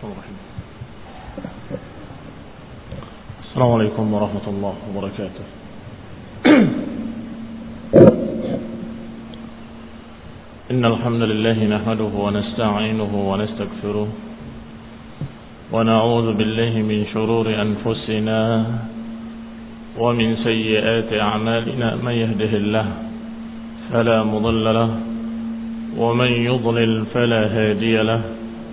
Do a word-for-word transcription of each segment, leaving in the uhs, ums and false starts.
Bismillahirrahmanirrahim. Assalamualaikum warahmatullahi wabarakatuh. Innal hamdalillah nahmaduhu wa nasta'inuhu wa nastaghfiruh wa na'udzu billahi min shururi anfusina wa min sayyiati a'malina man yahdihillahu fala mudilla lahu wa man yudlil fala hadiya lahu.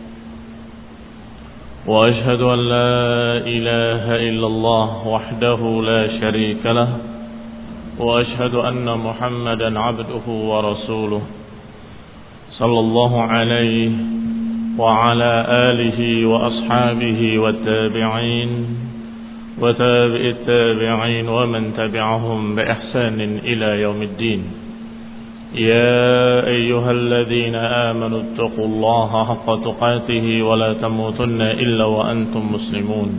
وأشهد أن لا إله إلا الله وحده لا شريك له وأشهد أن محمدا عبده ورسوله صلى الله عليه وعلى آله وأصحابه والتابعين وتابع التابعين ومن تبعهم بإحسان إلى يوم الدين. يا أيها الذين آمنوا اتقوا الله حق تقاته ولا تموتن إلا وأنتم مسلمون.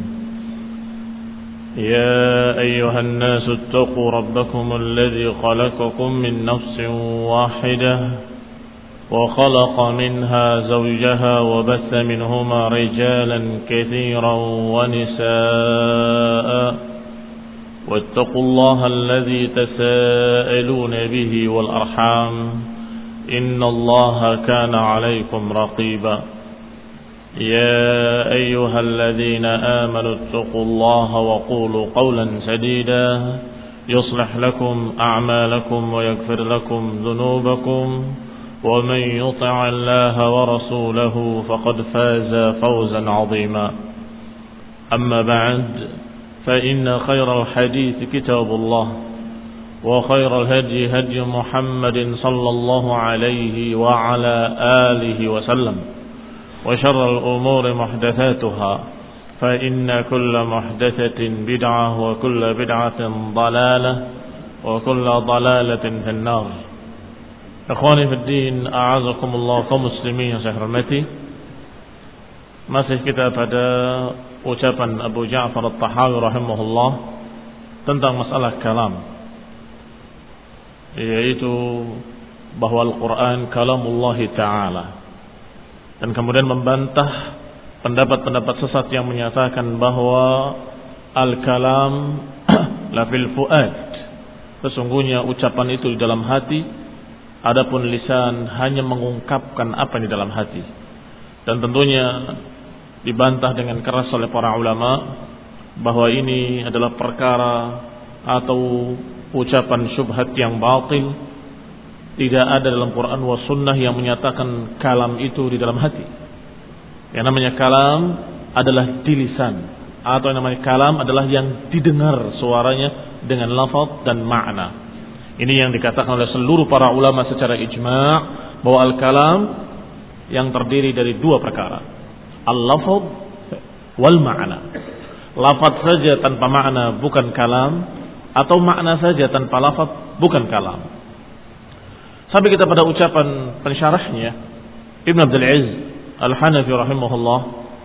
يا أيها الناس اتقوا ربكم الذي خلقكم من نفس واحدة وخلق منها زوجها وبث منهما رجالا كثيرا ونساء واتقوا الله الذي تساءلون به والأرحام إن الله كان عليكم رقيبا. يا أيها الذين آمنوا اتقوا الله وقولوا قولا سديدا يصلح لكم أعمالكم ويغفر لكم ذنوبكم ومن يطع الله ورسوله فقد فاز فوزا عظيما. أما بعد فإن خير الحديث كتاب الله وخير الهدي هدي محمد صلى الله عليه وعلى آله وسلم وشر الأمور محدثاتها فإن كل محدثة بدعة وكل بدعة ضلالة وكل ضلالة في النار. Ikhwani fi din, a'azakumullah kaum muslimin yang saya hormati. Masih kita pada ucapan Abu Ja'far At-Tahawi rahimahullah tentang masalah kalam, yaitu bahwa Al-Quran kalamullah ta'ala, dan kemudian membantah pendapat-pendapat sesat yang menyatakan bahwa al-kalam la fil fuad, sesungguhnya ucapan itu di dalam hati, adapun lisan hanya mengungkapkan apa yang di dalam hati. Dan tentunya dibantah dengan keras oleh para ulama bahwa ini adalah perkara atau ucapan syubhat yang batil. Tidak ada dalam Quran wa sunnah yang menyatakan kalam itu di dalam hati. Yang namanya kalam adalah di lisan, atau yang namanya kalam adalah yang didengar suaranya dengan lafaz dan makna. Ini yang dikatakan oleh seluruh para ulama secara ijma' bahwa al-kalam yang terdiri dari dua perkara, al-lafaz wal ma'na. Lafaz saja tanpa makna bukan kalam, atau makna saja tanpa lafaz bukan kalam. Sampai kita pada ucapan pensyarahnya Ibn Abdul Aziz Al-Hanafi rahimahullah,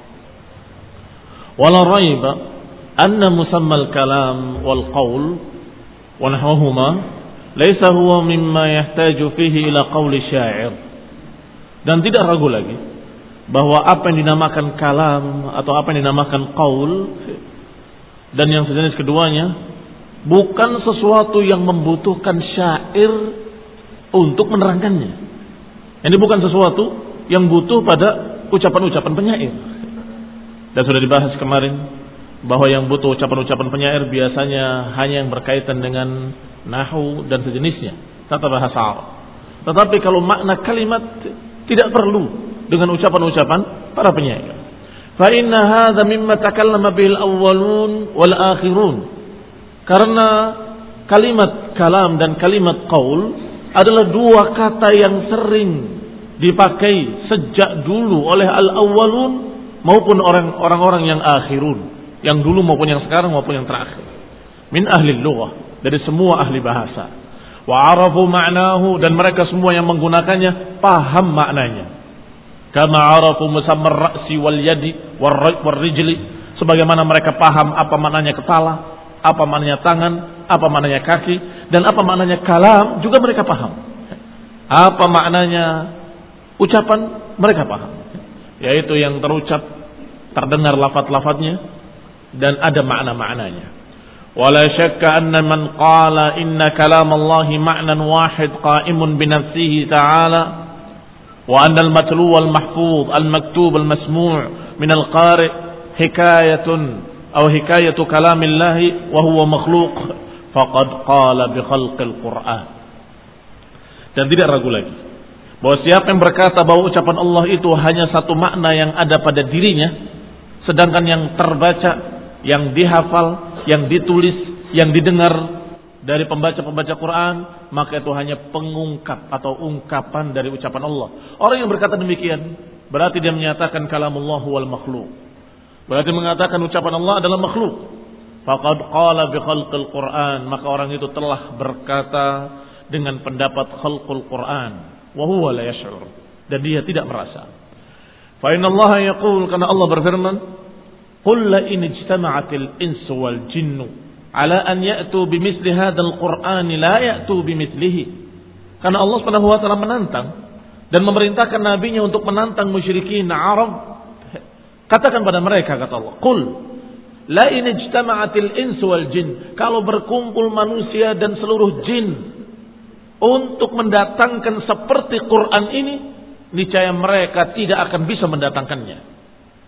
wala raiba anna musamma al-kalam wal qaul wa nahwahuma laysa huwa mimma yahtaju fihi ila qauli syair. Dan tidak ragu lagi bahwa apa yang dinamakan kalam atau apa yang dinamakan qaul dan yang sejenis keduanya bukan sesuatu yang membutuhkan syair untuk menerangkannya. Ini bukan sesuatu yang butuh pada ucapan-ucapan penyair. Dan sudah dibahas kemarin bahwa yang butuh ucapan-ucapan penyair biasanya hanya yang berkaitan dengan nahwu dan sejenisnya, tata bahasa Arab. Tetapi kalau makna kalimat tidak perlu dengan ucapan-ucapan para penyair. Fa inna hadza mimma takallama bil awwalun wal akhirun. Karena kalimat kalam dan kalimat qaul adalah dua kata yang sering dipakai sejak dulu oleh al-awwalun maupun orang-orang yang akhirun, yang dulu maupun yang sekarang maupun yang terakhir. Min ahli lughah, dari semua ahli bahasa. Wa arafu ma'nahu, dan mereka semua yang menggunakannya paham maknanya. Kama arafu musamma ar-ra'si wal yadi wal rijli, sebagaimana mereka paham apa maknanya kepala, apa maknanya tangan, apa maknanya kaki, dan apa maknanya kalam juga mereka paham. Apa maknanya ucapan mereka paham, yaitu yang terucap terdengar lafaz-lafaznya dan ada makna-maknanya. Wala syakka anna man qala inna kalam Allah ma'nan wahid qa'imun bi nafsihi ta'ala wa anna al-matlu wal mahfuz al-maktub al-masmu' min al-qari' hikayatun aw hikayatu kalamillah wa huwa makhluq faqad qala bi khalqil Qur'an. Dan tidak ragu lagi bahwa siapa yang berkata bahwa ucapan Allah itu hanya satu makna yang ada pada dirinya, sedangkan yang terbaca, yang dihafal, yang ditulis, yang didengar dari pembaca-pembaca Quran, maka itu hanya pengungkap atau ungkapan dari ucapan Allah. Orang yang berkata demikian berarti dia menyatakan kalamullah wal makhluk, berarti mengatakan ucapan Allah adalah makhluk. Faqad qala bi khalqil Quran, maka orang itu telah berkata dengan pendapat khalqul Quran, wa huwa la yash'ur, dan dia tidak merasa. Fa inna Allah yaqul, karena Allah berfirman, qul la in ijtama'atil insu wal jinnu ala an ya'tu bimithli hadzal qur'ani la ya'tu bimithlihi. Karena Allah Subhanahu wa taala menantang dan memerintahkan nabinya untuk menantang musyrikin Arab. Katakan pada mereka, kata Allah, qul la in ijtama'atil insu wal jin, kalau berkumpul manusia dan seluruh jin untuk mendatangkan seperti Quran ini, niscaya mereka tidak akan bisa mendatangkannya.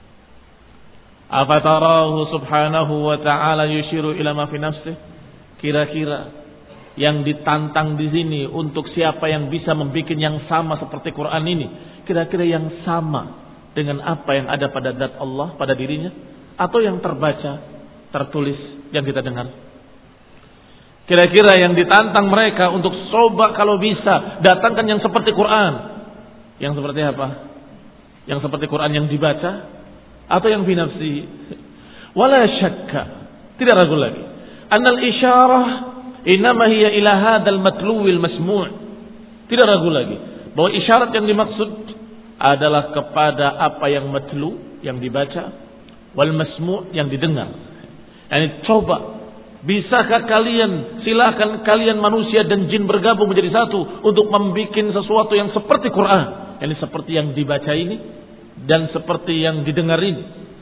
Afatarahu subhanahu wa ta'ala yushiru ila ma fi nafsih. Kira-kira yang ditantang di sini untuk siapa yang bisa membuat yang sama seperti Quran ini, kira-kira yang sama dengan apa yang ada pada zat Allah, pada dirinya, atau yang terbaca, tertulis, yang kita dengar. Kira-kira yang ditantang mereka untuk coba kalau bisa datangkan yang seperti Quran, yang seperti apa? Yang seperti Quran yang dibaca atau yang binafsi. Wala syakka, tidak ragu lagi, annal isyarah innama hiya ila hadzal matluwil masmu'. Tidak ragu lagi bahwa isyarat yang dimaksud adalah kepada apa yang matlu, yang dibaca, wal masmu' yang didengar. Yani coba, bisakah kalian, silakan kalian manusia dan jin bergabung menjadi satu untuk membuat sesuatu yang seperti Quran, yani seperti yang dibaca ini dan seperti yang didengar ini.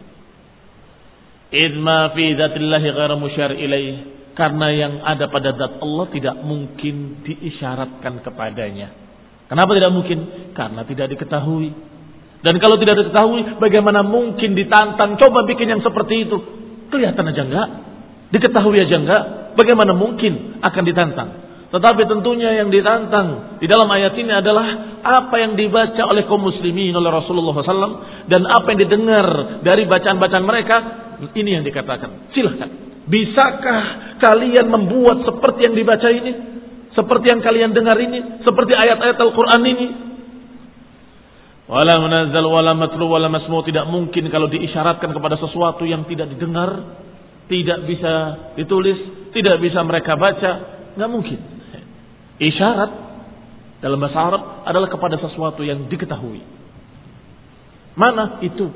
Idma fi dzatillahi ghairu musyar ilaih, karena yang ada pada zat Allah tidak mungkin diisyaratkan kepadanya. Kenapa tidak mungkin? Karena tidak diketahui. Dan kalau tidak diketahui, bagaimana mungkin ditantang coba bikin yang seperti itu? Kelihatan aja enggak, diketahui aja enggak, bagaimana mungkin akan ditantang? Tetapi tentunya yang ditantang di dalam ayat ini adalah apa yang dibaca oleh kaum muslimin oleh Rasulullah shallallahu alaihi wasallam dan apa yang didengar dari bacaan-bacaan mereka. Ini yang dikatakan, silahkan, bisakah kalian membuat seperti yang dibaca ini, seperti yang kalian dengar ini, seperti ayat-ayat Al-Quran ini? Wala munazzal wala matlu wala masmu', tidak mungkin kalau diisyaratkan kepada sesuatu yang tidak didengar, tidak bisa ditulis, tidak bisa mereka baca, nggak mungkin. Isyarat dalam bahasa Arab adalah kepada sesuatu yang diketahui. Mana itu?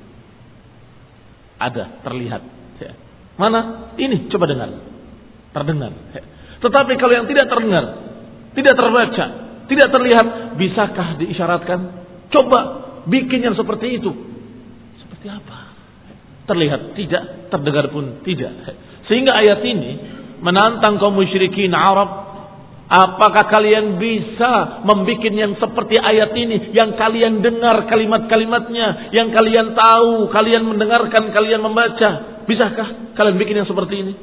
Ada, terlihat. Mana? Ini, coba dengar. Terdengar. Tetapi kalau yang tidak terdengar, tidak terbaca, tidak terlihat, bisakah diisyaratkan? Coba bikin yang seperti itu. Seperti apa? Terlihat tidak, terdengar pun tidak. Sehingga ayat ini menantang kaum musyrikin Arab. Apakah kalian bisa membuat yang seperti ayat ini, yang kalian dengar kalimat-kalimatnya, yang kalian tahu, kalian mendengarkan, kalian membaca? Bisakah kalian bikin yang seperti ini?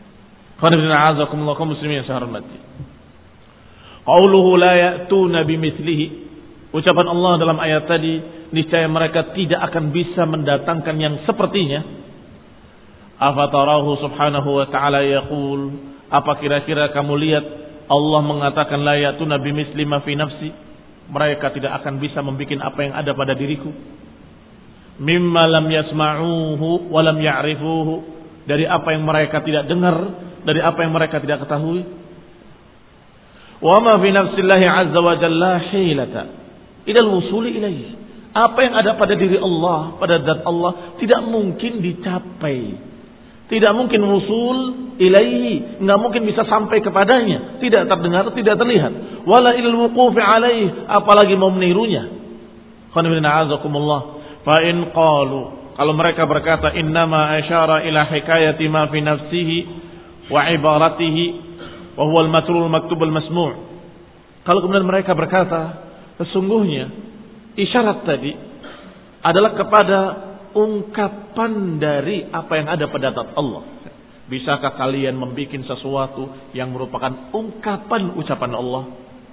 Qul muslimin yang saya hormati. Qauluhu la ya'tuna bimithlihi. Ucapan Allah dalam ayat tadi, niscaya mereka tidak akan bisa mendatangkan yang sepertinya. Afatarahu subhanahu wa ta'ala yaqul, apa kira-kira kamu lihat Allah mengatakan la ya'tuna bimithli ma fi nafsi, mereka tidak akan bisa membuat apa yang ada pada diriku. Mimma lam yasma'uhu wa lam ya'rifuhu, dari apa yang mereka tidak dengar, dari apa yang mereka tidak ketahui. Wa ma fi nafsillahi azza wa jalla hilata idal wusuli ilaihi, apa yang ada pada diri Allah, pada zat Allah tidak mungkin dicapai. Tidak mungkin wusul ilaihi, enggak mungkin bisa sampai kepadanya, tidak terdengar, tidak terlihat. Wala ilal wuqufi alaihi, apalagi mau menirunya. Qul inna a'azakumullah fa in qalu, Kalau mereka berkata innama asyara ila hikayati ma fi nafsihi wa ibaratihi wa huwa al-matrul maktub al-masmu'. Kalau kemudian mereka berkata sesungguhnya isyarat tadi adalah kepada ungkapan dari apa yang ada pada zat Allah. Bisakah kalian membuat sesuatu yang merupakan ungkapan ucapan Allah?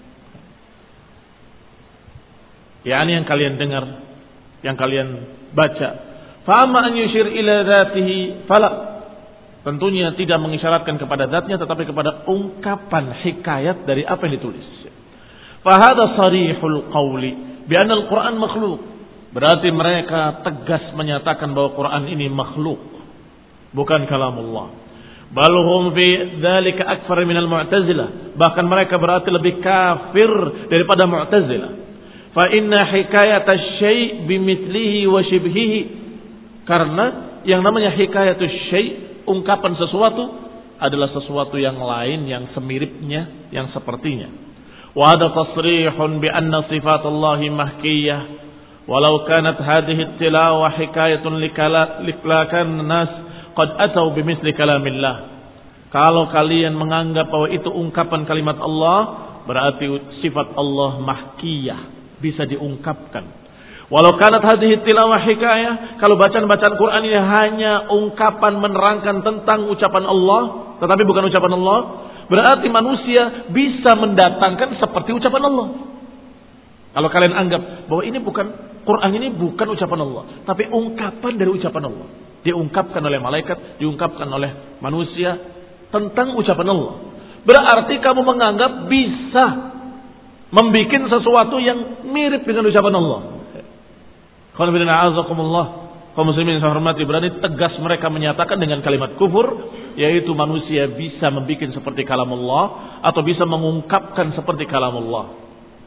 Ya, ini yang kalian dengar, yang kalian baca. Fa'amma an yushir ila dzatihi fala. Tentunya tidak mengisyaratkan kepada zatnya, tetapi kepada ungkapan hikayat dari apa yang ditulis. Fahada sarihul qawli bi anna al-Quran makhluk. Berarti mereka tegas menyatakan bahwa Quran ini makhluk, bukan kalamullah. Bal hum fi dzalika akfar minal mu'tazilah. Bahkan mereka berarti lebih kafir daripada mu'tazilah. Fa inna hikayat asy-syai' bimithlihi wa shibhihi. Karena yang namanya hikayat asy-syai', ungkapan sesuatu, adalah sesuatu yang lain, yang semiripnya, yang sepertinya. Wa hada tasrihun bi anna sifatullahi mahkiyah. Walau kanat hadhihi at-tilawah hikayatun liklakan nas qad atau bimithli kalamillah. Kalau kalian menganggap bahwa itu ungkapan kalimat Allah, berarti sifat Allah mahkiyah, bisa diungkapkan. Walau kanat hadhihi tilawah hikayah, kalau bacaan-bacaan Quran ini hanya ungkapan menerangkan tentang ucapan Allah, tetapi bukan ucapan Allah, berarti manusia bisa mendatangkan seperti ucapan Allah. Kalau kalian anggap bahwa ini bukan, Quran ini bukan ucapan Allah, tapi ungkapan dari ucapan Allah, diungkapkan oleh malaikat, diungkapkan oleh manusia tentang ucapan Allah, berarti kamu menganggap bisa membikin sesuatu yang mirip dengan ucapan Allah. Qul binna a'azakumullah, kaum muslimin yang saya hormati, berani tegas mereka menyatakan dengan kalimat kufur, yaitu manusia bisa membikin seperti kalamullah atau bisa mengungkapkan seperti kalamullah.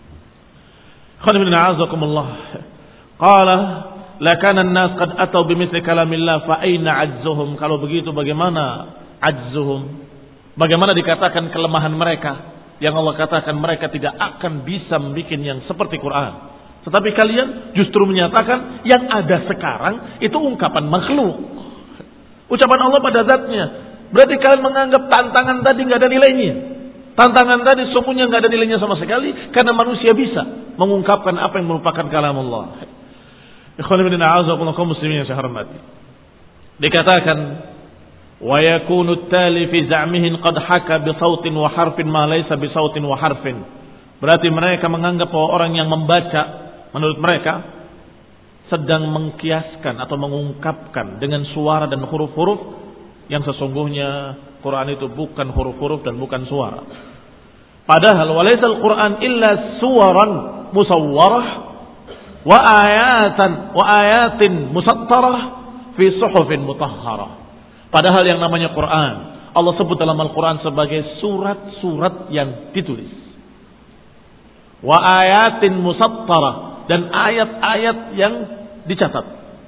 Qul binna a'azakumullah. Qala lakana an-nas qad atau bimithli kalamillah fa aina 'ajzuhum. Kalau begitu bagaimana 'ajzuhum? Bagaimana dikatakan kelemahan mereka? Yang Allah katakan mereka tidak akan bisa membuat yang seperti Quran. Tetapi kalian justru menyatakan yang ada sekarang itu ungkapan makhluk. Ucapan Allah pada zatnya. Berarti kalian menganggap tantangan tadi nggak ada nilainya. Tantangan tadi sungguhnya nggak ada nilainya sama sekali, karena manusia bisa mengungkapkan apa yang merupakan kalam Allah. Ikhwan fillah, a'azakumullah, kaum muslimin yang saya hormati. Dikatakan wa yakunu at-tali fi za'mihin qad haka bi sautin wa harfin ma laysa bi sautin wa harfin. Berarti mereka menganggap bahwa orang yang membaca, menurut mereka, sedang mengkiaskan atau mengungkapkan dengan suara dan huruf-huruf yang sesungguhnya Quran itu bukan huruf-huruf dan bukan suara. Padahal walaysal Quran illa suwaran musawwarah wa ayatan wa ayatin musattarah fi suhufin mutahharah. Padahal yang namanya Quran, Allah sebut dalam Al-Quran sebagai surat-surat yang ditulis. Wa ayatin musattarah, dan ayat-ayat yang dicatat.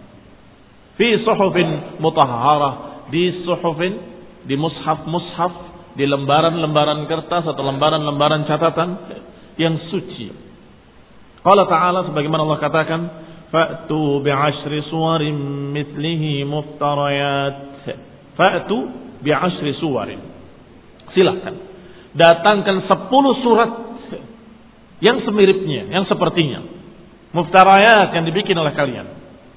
Fi suhufin mutahharah, di suhufin, di mushaf-mushaf, di lembaran-lembaran kertas atau lembaran-lembaran catatan yang suci. Qala ta'ala, sebagaimana Allah katakan, fa'tu bi'ashri suwarin mithlihi muftarayat. Fa'tu bi'ashri suwarin. Silakan datangkan sepuluh surat yang semiripnya, yang sepertinya. Muftarayat, yang dibikin oleh kalian.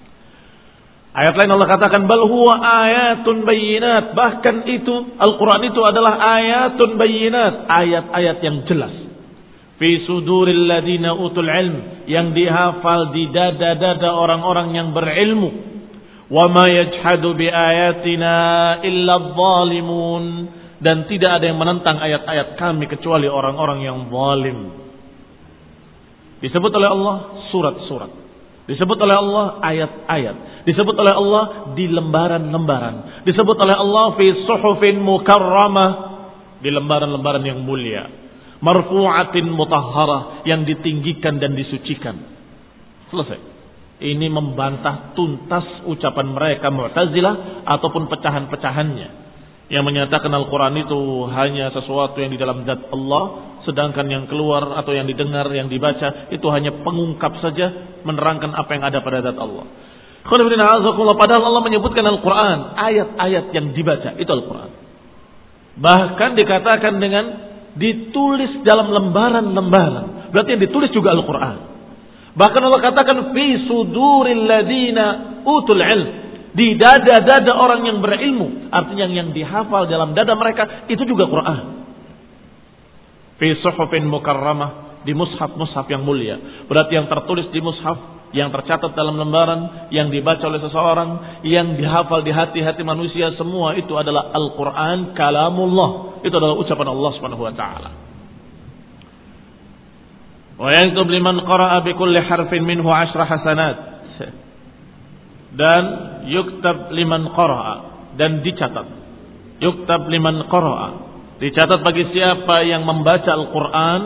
Ayat lain Allah katakan bal huwa ayatun bayyinat. Bahkan itu Al-Quran itu adalah ayatun bayyinat, ayat-ayat yang jelas. Fi suduril ladina utul ilm, yang dihafal di dada-dada orang-orang yang berilmu. Wa ma yajhadu bi ayatina illa adh-dhalimun, dan tidak ada yang menentang ayat-ayat kami kecuali orang-orang yang zalim. Disebut oleh Allah surat-surat, disebut oleh Allah ayat-ayat, disebut oleh Allah di lembaran-lembaran, disebut oleh Allah fi suhufin mukarramah, di lembaran-lembaran yang mulia, marfu'atin mutahharah, yang ditinggikan dan disucikan. Selesai. Ini membantah tuntas ucapan mereka Mu'tazilah ataupun pecahan-pecahannya yang menyatakan Al-Quran itu hanya sesuatu yang di dalam zat Allah, sedangkan yang keluar atau yang didengar, yang dibaca itu hanya pengungkap saja, menerangkan apa yang ada pada zat Allah. Padahal Allah menyebutkan Al-Quran, ayat-ayat yang dibaca itu Al-Quran. Bahkan dikatakan dengan ditulis dalam lembaran-lembaran. Berarti yang ditulis juga Al-Quran. Bahkan Allah katakan fi suduril ladina utul ilm, di dada-dada orang yang berilmu. Artinya yang dihafal dalam dada mereka itu juga Quran. Fi suhufin mukarramah, di mushaf-mushaf yang mulia. Berarti yang tertulis di mushaf, yang tercatat dalam lembaran, yang dibaca oleh seseorang, yang dihafal di hati-hati manusia, semua itu adalah Al-Quran, kalamullah. Itu adalah ucapan Allah subhanahu wa ta'ala. Wa yaktub liman qara'a bi kulli harfin minhu ashra hasanat. Dan yuktab liman qara'a, dan dicatat. Yuktab liman qara'a, dicatat bagi siapa yang membaca Al-Quran,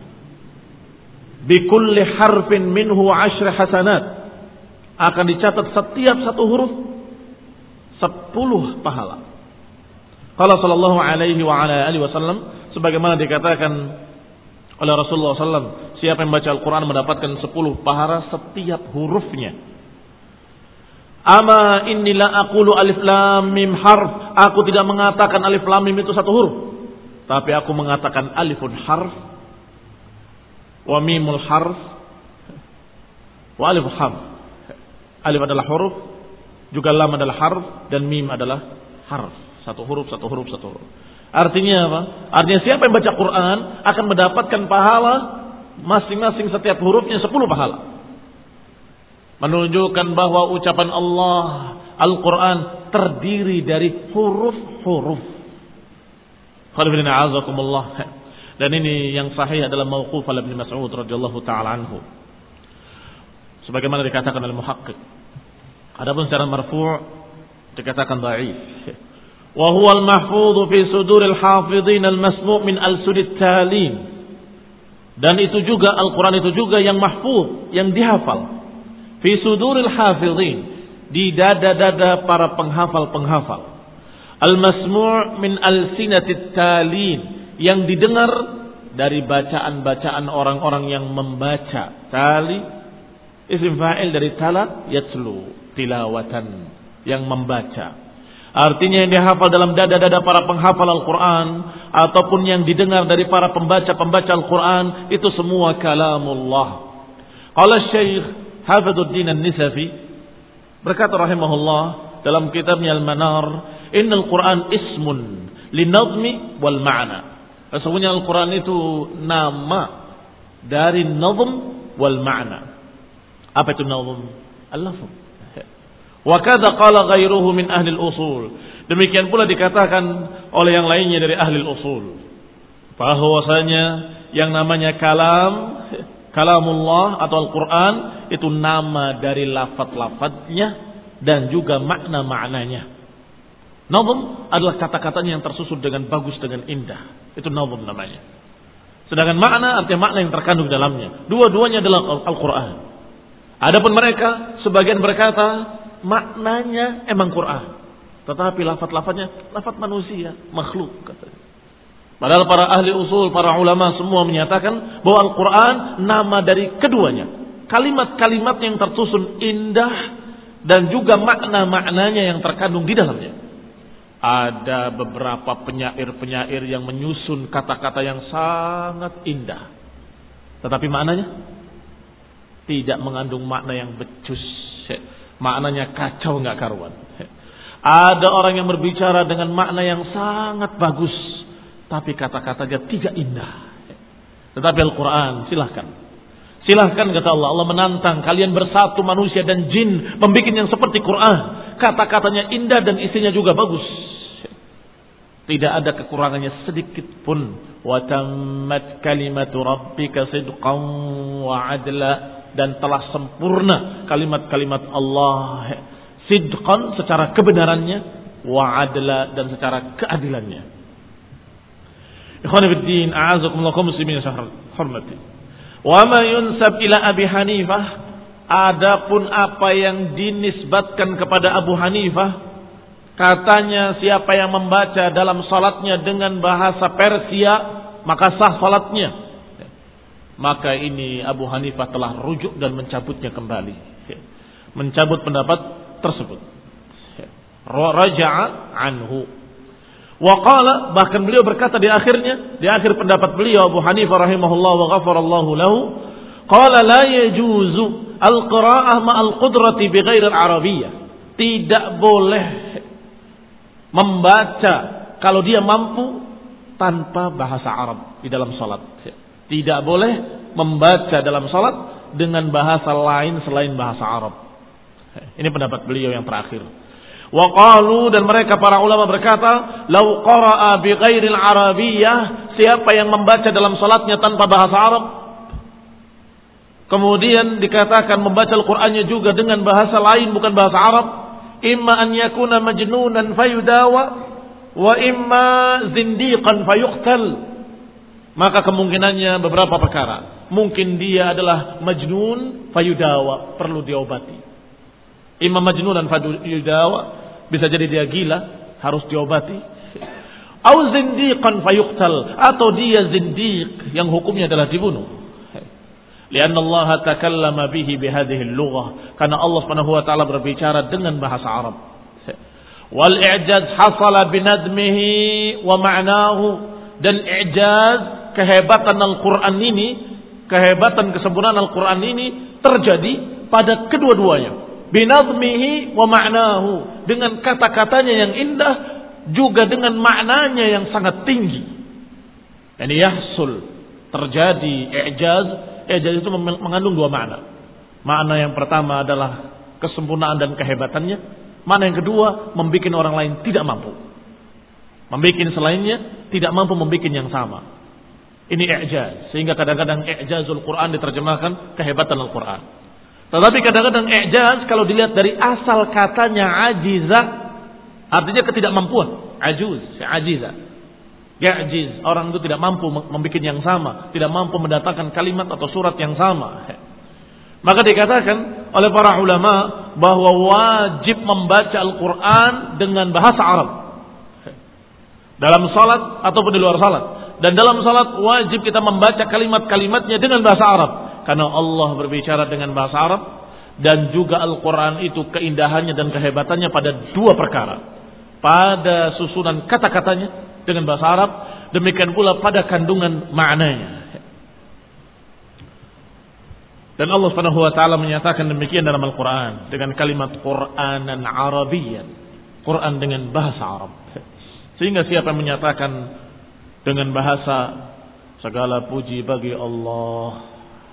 bikulli harfin minhu ashra hasanat, akan dicatat setiap satu huruf sepuluh pahala. Qala sallallahu alaihi wa ala alihi wasallam, sebagaimana dikatakan oleh Rasulullah sallallahu alaihi wasallam, siapa yang membaca Al-Quran mendapatkan sepuluh pahala setiap hurufnya. Ama inni la aqulu alif lam mim harf, aku tidak mengatakan alif lam mim itu satu huruf, tapi aku mengatakan alifun harf, wa mimul harf, wa alif harf. Alif adalah huruf, juga lam adalah harf, dan mim adalah harf. Satu huruf, satu huruf, satu huruf. Artinya apa? Artinya siapa yang baca Quran akan mendapatkan pahala masing-masing setiap hurufnya sepuluh pahala. Menunjukkan bahwa ucapan Allah, Al-Quran terdiri dari huruf-huruf. Dan ini yang sahih adalah mauquf ala Ibnu Mas'ud radhiyallahu taala anhu. Sebagaimana dikatakan oleh muhaqqiq. Adapun secara marfu' dikatakan dhaif. Wa huwa al-mahfuz fi suduril hafidhin al-masmu' min al-sudit talin. Dan itu juga Al-Quran itu juga yang mahfuz, yang dihafal. Fi suduril hafidhin, di dada-dada para penghafal-penghafal. Al-masmu' min al-sinatit talin, yang didengar dari bacaan-bacaan orang-orang yang membaca. Tali isim fa'il dari tala yatslu, tilawatan, yang membaca. Artinya yang dihafal dalam dada-dada para penghafal Al-Quran ataupun yang didengar dari para pembaca-pembaca Al-Quran, itu semua kalamullah. Qala Syekh Hafidhuddin An-Nisafi berkata rahimahullah dalam kitabnya Al-Manar, innal Quran ismun linadmi wal ma'na. Sesungguhnya Al-Quran itu nama dari nazm wal ma'na. Apa itu nazm? Al-lafz. Wa kadza qala ghairuhu min ahli al-usul. Demikian pula dikatakan oleh yang lainnya dari ahli al-usul, bahwasanya yang namanya kalam, kalamullah atau Al-Quran itu nama dari lafaz-lafaznya dan juga makna-maknanya. Nazm adalah kata-katanya yang tersusun dengan bagus, dengan indah. Itu nazm namanya. Sedangkan makna artinya makna yang terkandung dalamnya. Dua-duanya adalah Al-Quran. Adapun mereka sebagian berkata maknanya emang Quran, tetapi lafaz-lafaznya lafaz manusia, makhluk katanya. Padahal para ahli usul, para ulama semua menyatakan bahwa Al-Quran nama dari keduanya. Kalimat-kalimat yang tersusun indah dan juga makna-maknanya yang terkandung di dalamnya. Ada beberapa penyair-penyair yang menyusun kata-kata yang sangat indah, tetapi maknanya tidak mengandung makna yang becus. Maknanya kacau nggak karuan. Ada orang yang berbicara dengan makna yang sangat bagus, tapi kata-katanya tidak indah. Tetapi Al-Quran, silahkan. Silahkan kata Allah. Allah menantang kalian bersatu manusia dan jin, membuat yang seperti Quran. Kata-katanya indah dan isinya juga bagus. Tidak ada kekurangannya sedikit pun. Wa tammat kalimatu rabbika sidqan wa adla. Dan telah sempurna kalimat-kalimat Allah sidqan secara kebenarannya, wa adla dan secara keadilannya. Ikhwan fillah, a'azakumullah kaum muslimin hormati. Wa ma yunsab ila Abi Hanifah, adapun apa yang dinisbatkan kepada Abu Hanifah, katanya siapa yang membaca dalam salatnya dengan bahasa Persia maka sah salatnya. Maka ini Abu Hanifah telah rujuk dan mencabutnya kembali. mencabut pendapat tersebut. Raja'a anhu. Wa qala, bahkan beliau berkata di akhirnya, di akhir pendapat beliau Abu Hanifah rahimahullah wa ghafarallahu lahu, qala la yajuzu al-qira'ah ma'al qudrati bighairi al-arabiyyah. Tidak boleh membaca kalau dia mampu tanpa bahasa Arab di dalam salat. Tidak boleh membaca dalam salat dengan bahasa lain selain bahasa Arab. Ini pendapat beliau yang terakhir. Wa qalu, dan mereka para ulama berkata, lau qara'a bi ghairil arabiyyah, siapa yang membaca dalam salatnya tanpa bahasa Arab, kemudian dikatakan membaca Al-Qur'annya juga dengan bahasa lain bukan bahasa Arab, imma an yakuna majnunan fayudawa wa imma zindiqan fayuqtal. Maka kemungkinannya beberapa perkara. Mungkin dia adalah majnun fayudawa, perlu diobati. Imam majnunan fayudawa, bisa jadi dia gila, harus diobati. Au zindiqan fayuqtal, atau dia zindiq yang hukumnya adalah dibunuh. Lianna Allah takallama bihi bihadhihi al-lughah, karena Allah Subhanahu wa taala berbicara dengan bahasa Arab. Wal i'jaz hasala binadmihi wa ma'nahu, dan i'jaz, kehebatan Al-Qur'an ini, kehebatan kesempurnaan Al-Qur'an ini terjadi pada kedua-duanya. Binadmihi wa ma'nahu, dengan kata-katanya yang indah, juga dengan maknanya yang sangat tinggi. Yani yahsul, terjadi i'jaz. I'jaz itu mengandung dua makna. Makna yang pertama adalah kesempurnaan dan kehebatannya. Makna yang kedua, membikin orang lain tidak mampu. Membikin selainnya tidak mampu membikin yang sama. Ini i'jaz. Sehingga kadang-kadang i'jazul Quran diterjemahkan kehebatan Al-Quran. Tetapi kadang-kadang i'jaz kalau dilihat dari asal katanya ajiza, artinya ketidakmampuan. Ajuz, ajiza. Ya'jiz, orang itu tidak mampu membuat yang sama, tidak mampu mendatangkan kalimat atau surat yang sama. Maka dikatakan oleh para ulama bahwa wajib membaca Al-Quran dengan bahasa Arab. Dalam salat ataupun di luar salat. Dan dalam salat wajib kita membaca kalimat-kalimatnya dengan bahasa Arab. Karena Allah berbicara dengan bahasa Arab. Dan juga Al-Quran itu keindahannya dan kehebatannya pada dua perkara. Pada susunan kata-katanya dengan bahasa Arab. Demikian pula pada kandungan maknanya. Dan Allah Subhanahu wa taala menyatakan demikian dalam Al-Quran dengan kalimat Qur'anan Arabiyyan. Quran dengan bahasa Arab. Sehingga siapa yang menyatakan dengan bahasa segala puji bagi Allah,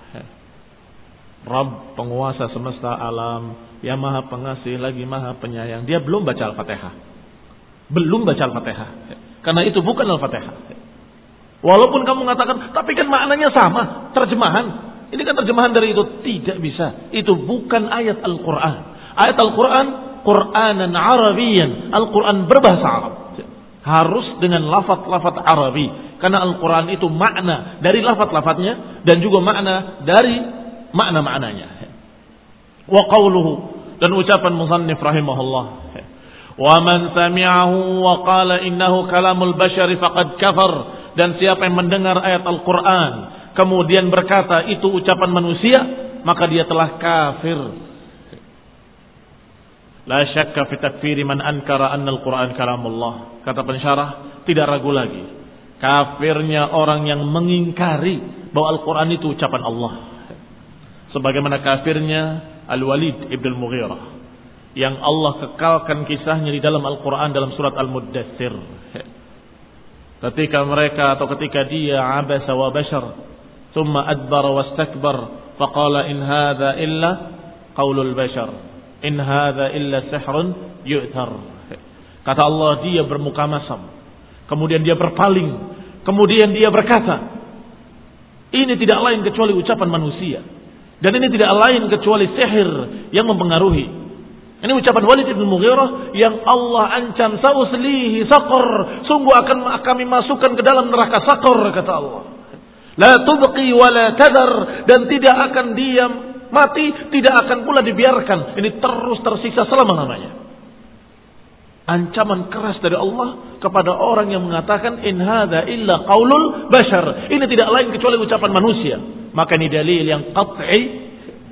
Rabb, penguasa semesta alam, yang maha pengasih lagi maha penyayang, dia belum baca Al-Fatihah. Belum baca Al-Fatihah. Karena itu bukan Al-Fatihah. Walaupun kamu mengatakan, tapi kan maknanya sama, terjemahan. Ini kan terjemahan dari itu. Tidak bisa. Itu bukan ayat Al-Quran. Ayat Al-Quran, Qur'anan Arabiyyan. Al-Quran berbahasa Arab. Harus dengan lafaz-lafaz Arabi. Karena Al-Quran itu makna dari lafaz-lafaznya. Dan juga makna dari makna-maknanya. Wa qawluhu. Dan ucapan musannif rahimahullah. Wa man sami'ahu wa qala innahu kalamul bashari faqad kafar. Dan siapa yang mendengar ayat Al-Quran kemudian berkata itu ucapan manusia, maka dia telah kafir. La syakka fi takfiri man ankara anna al-Quran kalamullah. Kata pensyarah, tidak ragu lagi kafirnya orang yang mengingkari bahwa Al-Quran itu ucapan Allah. Sebagaimana kafirnya Al-Walid ibn al-Mughirah yang Allah kekalkan kisahnya di dalam Al-Quran dalam surat Al-Muddathir. Ketika mereka atau ketika dia abasa wa bashar thumma adbara wastakbar faqala in hadza illa qaulul bashar in hadza illa sihrun yu'thar. Kata Allah, dia bermuka masam, kemudian dia berpaling, kemudian dia berkata, ini tidak lain kecuali ucapan manusia, dan ini tidak lain kecuali sihir yang mempengaruhi. Ini ucapan Walid bin Mughirah yang Allah ancam, sauslihi saqar, sungguh akan kami masukkan ke dalam neraka saqar, kata Allah. La tubqi wa la tadar, dan tidak akan diam, mati, tidak akan pula dibiarkan. Ini terus tersiksa selama-lamanya. Ancaman keras dari Allah kepada orang yang mengatakan in hadza illa qaulul bashar. Ini tidak lain kecuali ucapan manusia. Maka ini dalil yang qat'i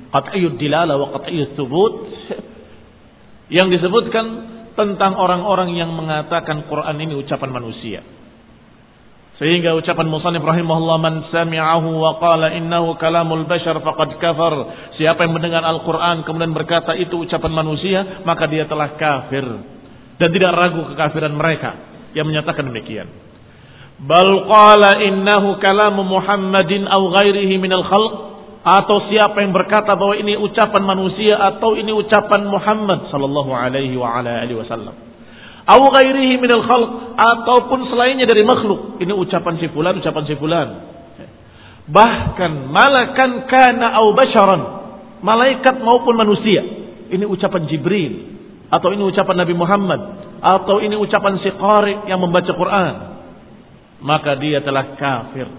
qat'iyyud dilalah wa qat'iyyut thubut, yang disebutkan tentang orang-orang yang mengatakan Quran ini ucapan manusia. Sehingga ucapan musannif rahimahullah, man sami'ahu wa qala innahu kalamul bashar faqad kafar. Siapa yang mendengar Al-Quran kemudian berkata itu ucapan manusia, maka dia telah kafir. Dan tidak ragu kekafiran mereka yang menyatakan demikian. Bal qala innahu kalamu Muhammadin aw ghairihi minal khalq. Atau siapa yang berkata bahwa ini ucapan manusia atau ini ucapan Muhammad sallallahu alaihi wa ala alihi wasallam. Aw ghairihi minal khalq, ataupun selainnya dari makhluk. Ini ucapan si fulan, ucapan si fulan. Bahkan malakan kana aw basharan, malaikat maupun manusia. Ini ucapan Jibril, atau ini ucapan Nabi Muhammad, atau ini ucapan si qari yang membaca Quran, maka dia telah kafir.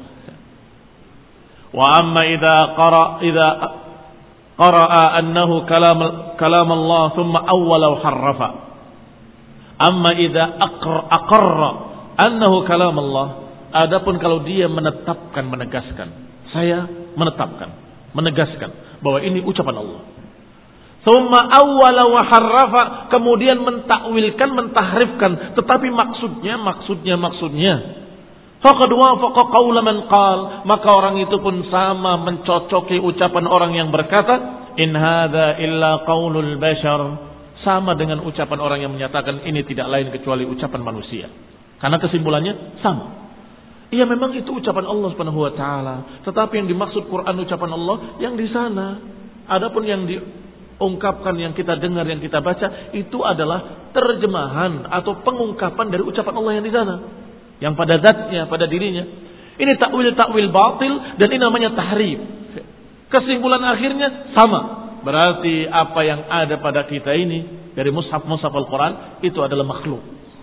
Wa amma idza qara idza qara'a annahu kalam kalam Allah thumma awwala wa harrafa. Amma idza aqarra annahu kalam Allah, adapun kalau dia menetapkan, menegaskan, saya menetapkan, menegaskan bahwa ini ucapan Allah. Thumma awwala wa harrafa, kemudian mentakwilkan, mentahrifkan, tetapi maksudnya, maksudnya, maksudnya. Faqad wafaqa qaula man qal, maka orang itu pun sama mencocoki ucapan orang yang berkata in hadza illa qaulul bashar. Sama dengan ucapan orang yang menyatakan ini tidak lain kecuali ucapan manusia. Karena kesimpulannya sama. Iya, memang itu ucapan Allah Subhanahu wa taala, tetapi yang dimaksud Quran ucapan Allah yang di sana. Adapun yang diungkapkan, yang kita dengar, yang kita baca, itu adalah terjemahan atau pengungkapan dari ucapan Allah yang di sana, yang pada zatnya, pada dirinya. Ini takwil-takwil batil dan ini namanya tahrif. Kesimpulan akhirnya sama. Berarti apa yang ada pada kita ini dari mushaf-mushaf Al-Quran itu adalah makhluk.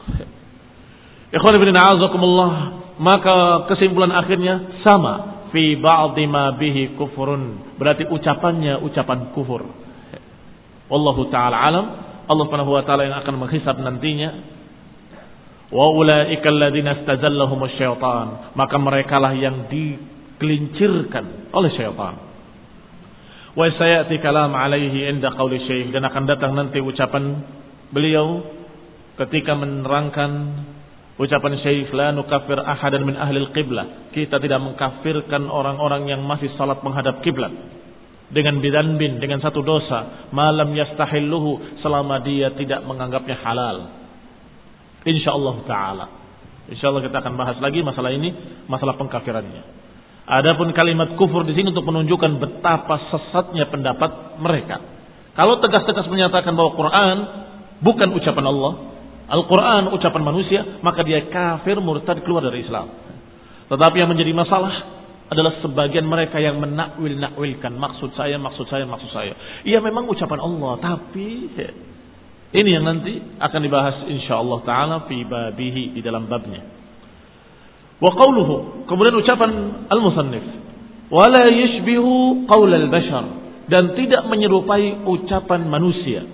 Ikhwan fillah a'azakumullah, maka kesimpulan akhirnya sama. Fi ba'dhi ma bihi kufrun, berarti ucapannya ucapan kufur. Wallahu ta'ala alam. Allah Subhanahu wa taala yang akan menghisab nantinya. Wa ulaika alladziina istazallahumuz syaitan, maka merekalah yang digelincirkan oleh syaitan. Wa sayati kalam alaihi inda qauli syekh, dan akan datang nanti ucapan beliau ketika menerangkan ucapan syekh, la nukaffir ahadan min ahli al-qiblah, kita tidak mengkafirkan orang-orang yang masih salat menghadap kiblat dengan bidanbin, dengan satu dosa, malam yastahilluhu, selama dia tidak menganggapnya halal. Insyaallah taala, insyaallah kita akan bahas lagi masalah ini, masalah pengkafirannya. Adapun kalimat kufur di sini untuk menunjukkan betapa sesatnya pendapat mereka. Kalau tegas-tegas menyatakan bahwa Quran bukan ucapan Allah, Al-Quran ucapan manusia, maka dia kafir, murtad, keluar dari Islam. Tetapi yang menjadi masalah adalah sebagian mereka yang menakwil-nakwilkan, maksud saya, maksud saya, maksud saya. Iya, memang ucapan Allah, tapi ini yang nanti akan dibahas insyaallah taala fi babihi, di dalam babnya. Wa qawluhu, kemudian ucapan al-musannif, wala yashbihu qaul al-bashar, dan tidak menyerupai ucapan manusia.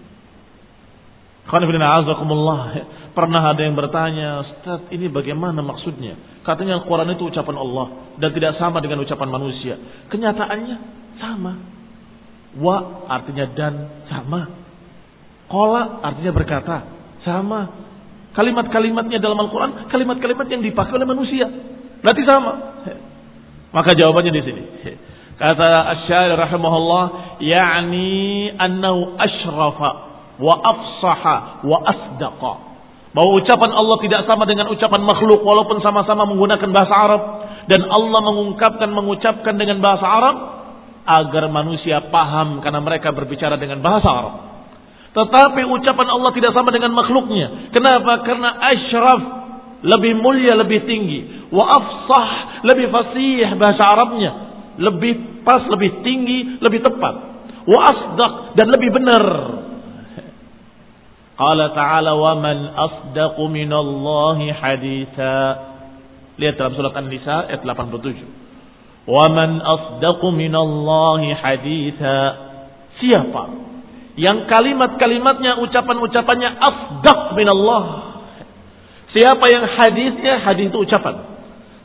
Pernah ada yang bertanya, Ustaz, ini bagaimana maksudnya? Katanya Al-Quran itu ucapan Allah dan tidak sama dengan ucapan manusia. Kenyataannya sama. Wa artinya dan, sama. Qala artinya berkata, sama. Kalimat-kalimatnya dalam Al-Quran, kalimat-kalimat yang dipakai oleh manusia, berarti sama. Maka jawabannya di sini. Kata Asy-Syair rahimahullah, ya'ni annahu asyrafa wa afsaha wa asdaqa. Bahwa ucapan Allah tidak sama dengan ucapan makhluk walaupun sama-sama menggunakan bahasa Arab, dan Allah mengungkapkan, mengucapkan dengan bahasa Arab agar manusia paham karena mereka berbicara dengan bahasa Arab. Tetapi ucapan Allah tidak sama dengan makhluknya. Kenapa? Karena asyraf, lebih mulia, lebih tinggi. Wa afsah, lebih fasih bahasa Arabnya. Lebih pas, lebih tinggi, lebih tepat. Wa asdaq, dan lebih benar. Qala ta'ala wa man asdaqu minallahi haditha. Lihat dalam surat An-Nisa ayat delapan puluh tujuh. Wa man asdaqu minallahi haditha. Siapa yang kalimat-kalimatnya, ucapan-ucapannya asdaq minallah? Siapa yang hadisnya, hadis itu ucapan.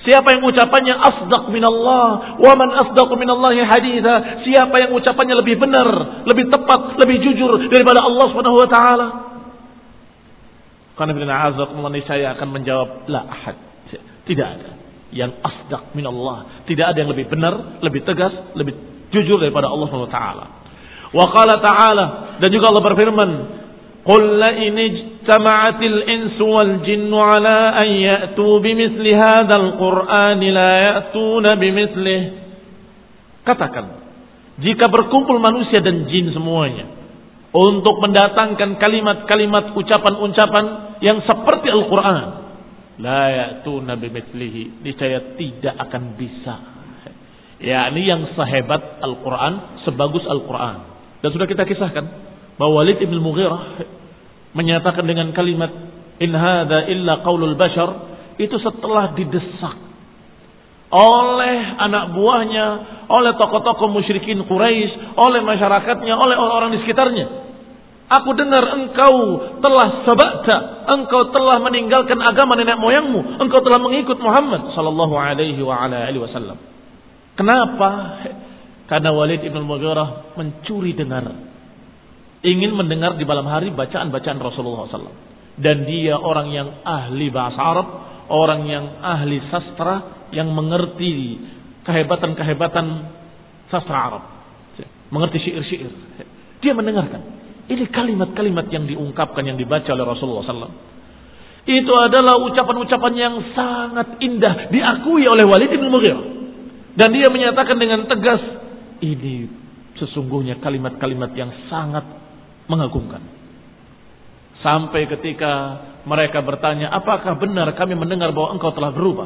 Siapa yang ucapannya asdaq minallah, wa man asdaqu minallahi haditha. Siapa yang ucapannya lebih benar, lebih tepat, lebih jujur daripada Allah Subhanahu wa taala? Karena bin a'azakumullah, saya akan menjawab la ahad. Tidak ada yang asdaq minallah. Tidak ada yang lebih benar, lebih tegas, lebih jujur daripada Allah Subhanahu wa taala. Wa qala ta'ala, dan juga Allah berfirman, قل لئن اجتمعت الإنس والجن على أن يأتوا بمثل هذا القرآن لا يأتون بمثله. Katakan, jika berkumpul manusia dan jin semuanya untuk mendatangkan kalimat-kalimat ucapan-ucapan yang seperti Al-Quran, la ya'tuna bimithlihi, niscaya tidak akan bisa. yakni yang sehebat Al-Quran, sebagus Al-Quran. Dan sudah kita kisahkan bahwa Walid ibn Mughirah menyatakan dengan kalimat in hadza illa qaulul bashar, itu setelah didesak oleh anak buahnya, oleh tokoh-tokoh musyrikin Quraisy, oleh masyarakatnya, oleh orang-orang di sekitarnya. Aku dengar engkau telah sabata, engkau telah meninggalkan agama nenek moyangmu, engkau telah mengikut Muhammad sallallahu alaihi wa ala alihi wasallam. Kenapa? Karena Walid ibn Mughirah mencuri dengar, ingin mendengar di malam hari bacaan-bacaan Rasulullah sallallahu alaihi wasallam. Dan dia orang yang ahli bahasa Arab, orang yang ahli sastra, yang mengerti kehebatan-kehebatan sastra Arab, mengerti syair-syair. Dia mendengarkan. Ini kalimat-kalimat yang diungkapkan, yang dibaca oleh Rasulullah sallallahu alaihi wasallam. Itu adalah ucapan-ucapan yang sangat indah, diakui oleh Walid bin Mughirah. Dan dia menyatakan dengan tegas, ini sesungguhnya kalimat-kalimat yang sangat mengagumkan. Sampai ketika mereka bertanya, apakah benar kami mendengar bahwa engkau telah berubah?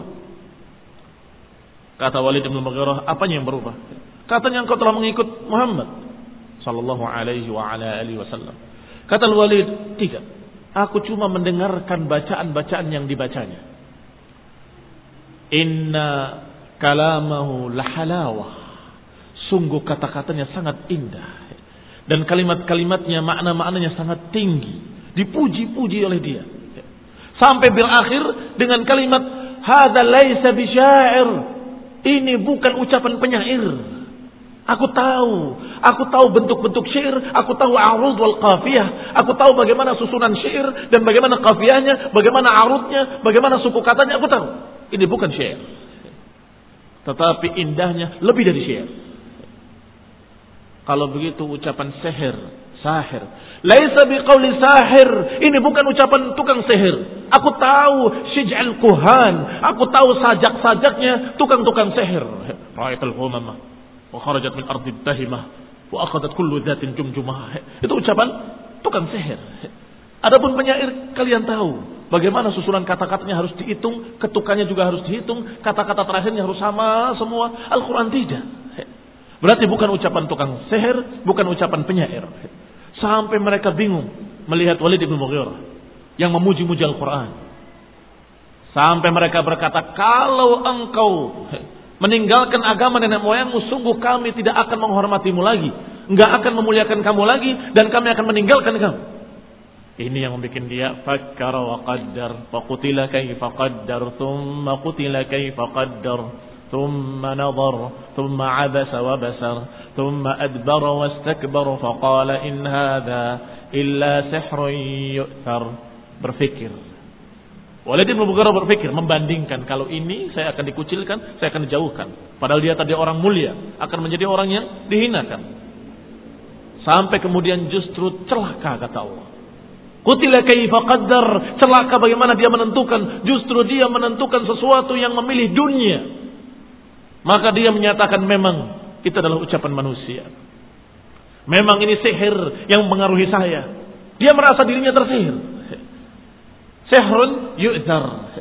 Kata Walid bin Mughirah, apanya yang berubah? Katanya engkau telah mengikut Muhammad sallallahu alaihi wa ala alihi wasallam. Kata Walid, tidak. Aku cuma mendengarkan bacaan-bacaan yang dibacanya. Inna kalamahu lahalawah. Sungguh kata-katanya sangat indah. Dan kalimat-kalimatnya, makna-maknanya sangat tinggi. Dipuji-puji oleh dia. Sampai berakhir dengan kalimat, hadza laisa bisyair. Ini bukan ucapan penyair. Aku tahu, aku tahu bentuk-bentuk syair, aku tahu arud wal qafiyah, aku tahu bagaimana susunan syair dan bagaimana qafiyahnya, bagaimana arudnya, bagaimana suku katanya, aku tahu. Ini bukan syair. Tetapi indahnya lebih dari syair. Kalau begitu ucapan sihir, sahir. Laisa biqauli sahir. Ini bukan ucapan tukang sihir. Aku tahu syij'al kuhan, aku tahu sajak-sajaknya tukang-tukang sihir. Ra'aitul ghumamah wa kharajat min ardi tahimah wa akhadhat kullu dhatin jumjumah. Itu ucapan tukang sihir. Adapun penyair, kalian tahu bagaimana susunan kata-katanya harus dihitung, ketukannya juga harus dihitung, kata-kata terakhirnya harus sama semua. Al-Quran tidak. Berarti bukan ucapan tukang sihir, bukan ucapan penyair. Sampai mereka bingung melihat Walid bin Mughirah yang memuji-muji Al-Quran. Sampai mereka berkata, kalau engkau meninggalkan agama nenek moyangmu, sungguh kami tidak akan menghormatimu lagi, enggak akan memuliakan kamu lagi, dan kami akan meninggalkan kamu. Ini yang membuat dia fakkara wa qaddar, fa qutila kaifa qaddar, thumma qutila kaifa qaddar, thumma nadhar, thumma abasa wa basar, thumma adbara wastakbara, fa qala in hadha illa sihrun yu'thar. Berfikir. Walid bin Mughirah berpikir, membandingkan, kalau ini saya akan dikucilkan, saya akan dijauhkan. Padahal dia tadi orang mulia, akan menjadi orang yang dihinakan. Sampai kemudian justru celaka, kata Allah. Qutila kaifa qaddar, celaka bagaimana dia menentukan, justru dia menentukan sesuatu yang memilih dunia. Maka dia menyatakan memang itu adalah ucapan manusia. Memang ini sihir yang mempengaruhi saya. Dia merasa dirinya tersihir. Sihrun yu'thar.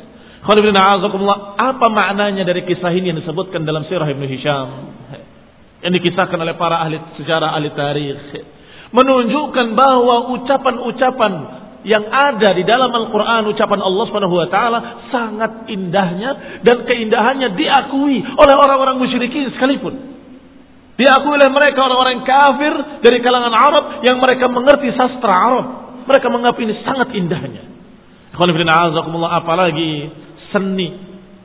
Apa maknanya dari kisah ini yang disebutkan dalam sirah Ibnu Hisham, yang dikisahkan oleh para ahli sejarah, ahli tarikh, menunjukkan bahwa ucapan-ucapan yang ada di dalam Al-Quran, ucapan Allah Subhanahu wa taala, sangat indahnya, dan keindahannya diakui oleh orang-orang musyrikin sekalipun. Diakui oleh mereka orang-orang kafir dari kalangan Arab yang mereka mengerti sastra Arab. Mereka menganggap ini sangat indahnya. Apalagi seni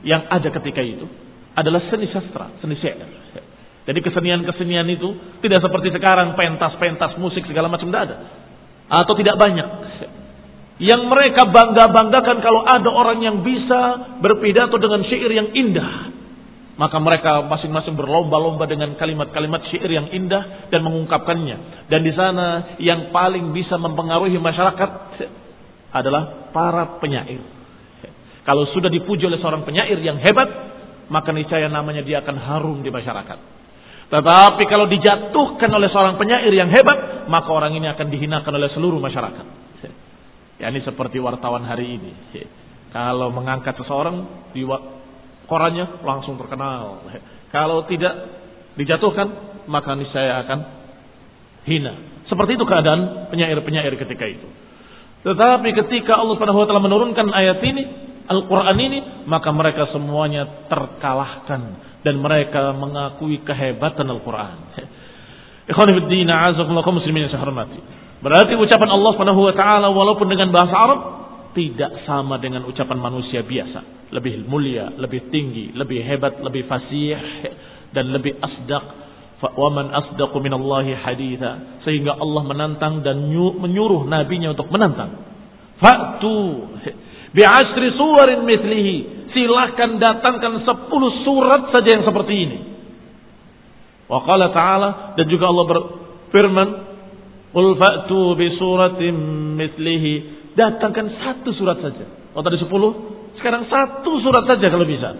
yang ada ketika itu adalah seni sastra, seni syair. Jadi kesenian-kesenian itu tidak seperti sekarang pentas-pentas musik segala macam, tidak ada. Atau tidak banyak. Yang mereka bangga-banggakan kalau ada orang yang bisa berpidato dengan syair yang indah. Maka mereka masing-masing berlomba-lomba dengan kalimat-kalimat syair yang indah dan mengungkapkannya. Dan di sana yang paling bisa mempengaruhi masyarakat adalah para penyair. Kalau sudah dipuji oleh seorang penyair yang hebat, maka niscaya namanya dia akan harum di masyarakat. Tetapi kalau dijatuhkan oleh seorang penyair yang hebat, maka orang ini akan dihinakan oleh seluruh masyarakat. Ya, ini seperti wartawan hari ini. Kalau mengangkat seseorang di korannya langsung terkenal. Kalau tidak dijatuhkan, maka niscaya akan hina. Seperti itu keadaan penyair-penyair ketika itu. Tetapi ketika Allah Subhanahu wa taala menurunkan ayat ini, Al-Quran ini, maka mereka semuanya terkalahkan dan mereka mengakui kehebatan Al-Quran. Ikhwan fillah, a'azakumullah kaum muslimin yang saya hormati. Berarti ucapan Allah Subhanahu wa taala walaupun dengan bahasa Arab tidak sama dengan ucapan manusia biasa, lebih mulia, lebih tinggi, lebih hebat, lebih fasih dan lebih asdaq. Wa man asdaqu minallahi haditha, sehingga Allah menantang dan menyuruh nabinya untuk menantang. Fa'tu bi'asri suwarin mithlihi, silahkan datangkan sepuluh surat saja yang seperti ini. Wa qala ta'ala, dan juga Allah berfirman, qul fa'tu bi suratin mithlihi, datangkan satu surat saja. Oh tadi sepuluh, sekarang satu surat saja kalau bisa.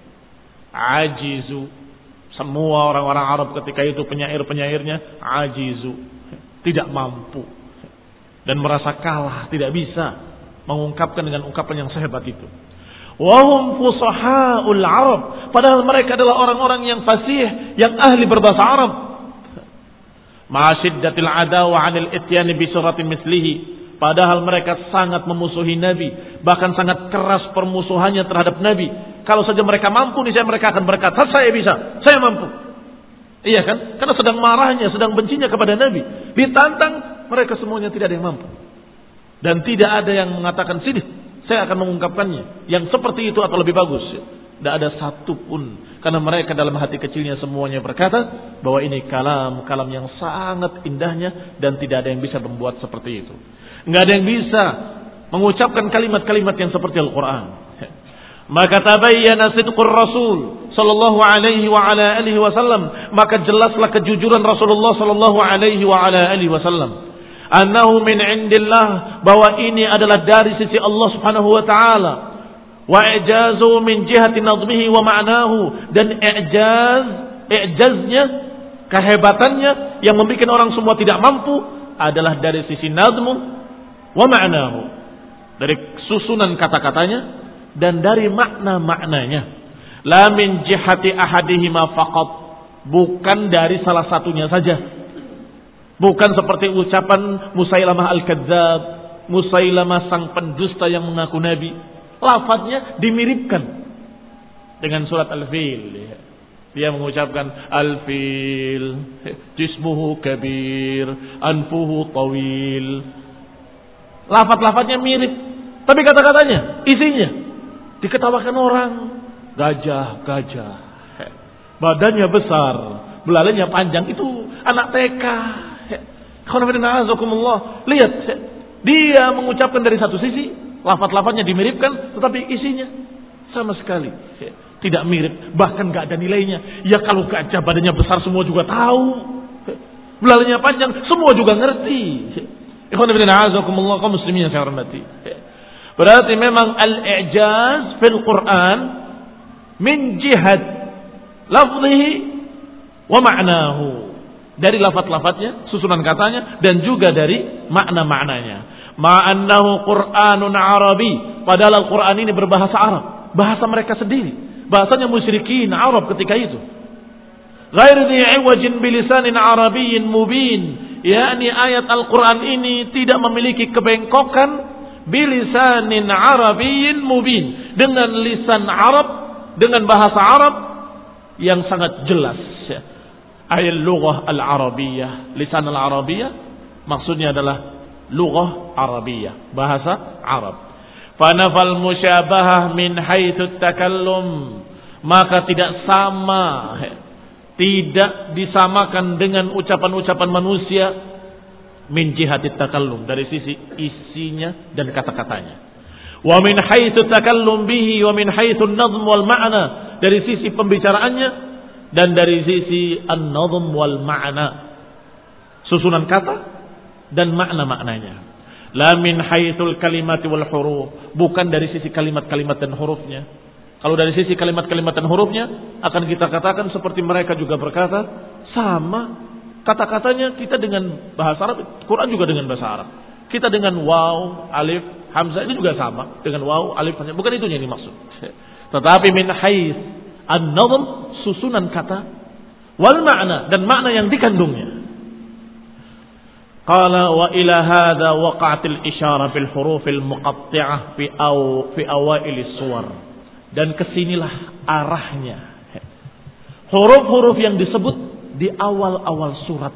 Ajizu, semua orang-orang Arab ketika itu penyair-penyairnya ajizu, tidak mampu dan merasa kalah, tidak bisa mengungkapkan dengan ungkapan yang sehebat itu. Wahum fusahaul Arab, padahal mereka adalah orang-orang yang fasih, yang ahli berbahasa Arab. Ma'ashiddatil adawa 'anil ityani bi suratin mislihi, padahal mereka sangat memusuhi Nabi, bahkan sangat keras permusuhannya terhadap Nabi. Kalau saja mereka mampu, niscaya mereka akan berkata, saya bisa, saya mampu. Iya kan? Karena sedang marahnya, sedang bencinya kepada Nabi. Ditantang, mereka semuanya tidak ada yang mampu. Dan tidak ada yang mengatakan, sini, saya akan mengungkapkannya. Yang seperti itu atau lebih bagus. Tidak ada satu pun. Karena mereka dalam hati kecilnya semuanya berkata, bahwa ini kalam, kalam yang sangat indahnya, dan tidak ada yang bisa membuat seperti itu. Tidak ada yang bisa mengucapkan kalimat-kalimat yang seperti Al-Quran. Maka tabayyana sidqur Rasul sallallahu alaihi wa ala alihi wasallam, maka jelaslah kejujuran Rasulullah sallallahu alaihi wa ala alihi wasallam, annahu min indillah, bahwa ini adalah dari sisi Allah Subhanahu wa taala, wa i'jazu min jihati nadmihi wa ma'nahu, dan i'jaz, i'jaznya, kehebatannya yang membuat orang semua tidak mampu adalah dari sisi nadmu wa ma'nahu, dari susunan kata-katanya dan dari makna-maknanya. La min jihati ahadihima faqat, bukan dari salah satunya saja. Bukan seperti ucapan Musailamah al-Kadzab, Musailamah sang pendusta yang mengaku nabi. Lafadznya dimiripkan dengan surat Al-Fil. Dia mengucapkan Al-Fil, jismuhu kabir, anfuhu tawil. Lafadz-lafadznya mirip, tapi kata-katanya, isinya diketawakan orang. Gajah, gajah, badannya besar, belalainya panjang, itu anak T K. Lihat, dia mengucapkan dari satu sisi, lafaz-lafaznya dimiripkan, tetapi isinya sama sekali tidak mirip, bahkan gak ada nilainya. Ya kalau gajah badannya besar semua juga tahu, belalainya panjang semua juga ngerti. Ikhwan fillah, kaum muslimin yang saya hormati. Berarti memang al-i'jaz fil Quran min jihad lafzihi wa ma'nahu, dari lafaz-lafaznya, susunan katanya, dan juga dari makna-maknanya. Ma'annahu Qur'anun Arabi, padahal Al-Quran ini berbahasa Arab, bahasa mereka sendiri, bahasanya musyrikin Arab ketika itu. Ghair dhi 'iwajin bilisanin arabiyyin mubin, yakni ayat Al-Quran ini tidak memiliki kebengkokan, bilisanin arabiyyin mubin, dengan lisan Arab, dengan bahasa Arab yang sangat jelas. Ayat lughah al-arabiyah, lisan al-arabiyah maksudnya adalah lughah arabiyah, bahasa Arab. Fanafal musyabahah min haitsu takallum, maka tidak sama, tidak disamakan dengan ucapan-ucapan manusia min jihatit takallum, dari sisi isinya dan kata-katanya. Wa min haitsu takallum bihi wa min haitsu an-nazm wal ma'na, dari sisi pembicaraannya dan dari sisi an-nazm wal ma'na, susunan kata dan makna-maknanya. La min haitsul kalimati wal huruf, bukan dari sisi kalimat-kalimat dan hurufnya. Kalau dari sisi kalimat-kalimat dan hurufnya akan kita katakan seperti mereka juga berkata, sama kata-katanya kita dengan bahasa Arab, Quran juga dengan bahasa Arab. Kita dengan waw, alif, hamzah ini juga sama dengan waw, alif, hamzah. Bukan itu yang dimaksud. Tetapi min haits an-nazm, susunan kata, wal ma'na, dan makna yang dikandungnya. Qala wa ila hadza waqa'atil isyarah bil hurufil muqatti'ah fi aw fi awailis suwar. Dan kesinilah arahnya. Huruf-huruf yang disebut di awal-awal surat.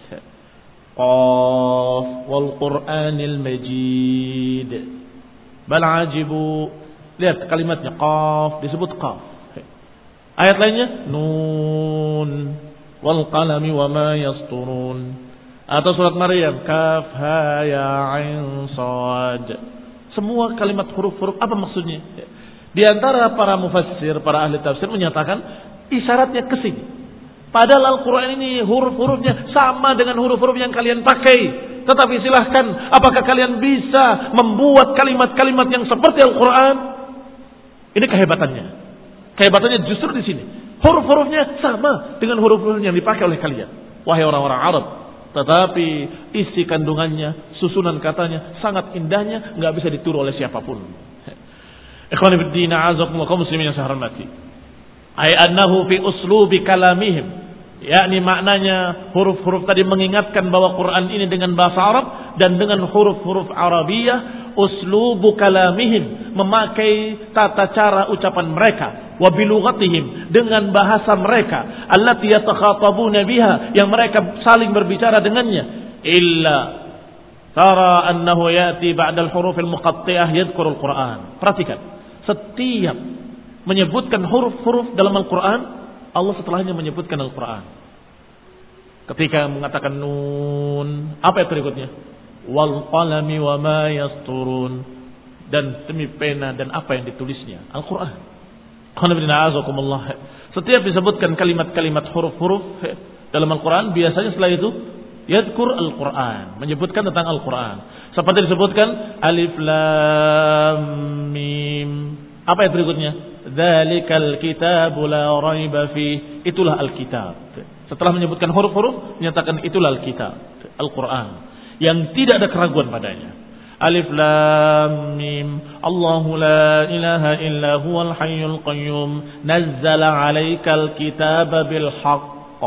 Qaf wal Qur'anil Majid. Bal ajibu. Lihat kalimatnya, qaf disebut qaf. Ayat lainnya nun wal qalami wama yasturun. Atau surat Maryam, kaf ha ya ain sad. Semua kalimat huruf-huruf apa maksudnya? Di antara para mufassir, para ahli tafsir menyatakan isyaratnya ke sini. Padahal Al-Quran ini huruf-hurufnya sama dengan huruf-huruf yang kalian pakai. Tetapi silahkan, apakah kalian bisa membuat kalimat-kalimat yang seperti Al-Quran? Ini kehebatannya. Kehebatannya justru di sini. Huruf-hurufnya sama dengan huruf-huruf yang dipakai oleh kalian, wahai orang-orang Arab. Tetapi isi kandungannya, susunan katanya sangat indahnya, nggak bisa ditiru oleh siapapun. Ikhwani fid din, a'azakumullah, kaum muslimin yang saya hormati. Ay annahu fi uslubi kalamihim, yakni maknanya huruf-huruf tadi mengingatkan bahwa Quran ini dengan bahasa Arab dan dengan huruf-huruf Arabiyah. Uslubu kalamihim, memakai tata cara ucapan mereka, wa bilughatihim, dengan bahasa mereka, allati yatakhatabuna biha, yang mereka saling berbicara dengannya. Illa tara annahu yati ba'da al-huruf al-muqatti'ah yadhkuru al-Quran. Perhatikan, setiap menyebutkan huruf-huruf dalam Al-Quran, Allah setelahnya menyebutkan Al-Quran. Ketika mengatakan nun, apa yang berikutnya? Wal qalami wa ma yasturun, dan demi pena dan apa yang ditulisnya, Al-Quran. Setiap disebutkan kalimat-kalimat huruf-huruf dalam Al-Quran, biasanya setelah itu yadkur Al-Quran, menyebutkan tentang Al-Quran. Seperti disebutkan alif lam mim. Apa yang berikutnya? Dzalikal kitabu la raiba fi, itulah Al-Kitab. Setelah menyebutkan huruf-huruf, menyatakan itulah Al-Kitab, Al-Quran, yang tidak ada keraguan padanya. Alif lam mim. Allahu la ilaha illa huwal hayyul qayyum nazzala 'alaikal kitaba bil haqq.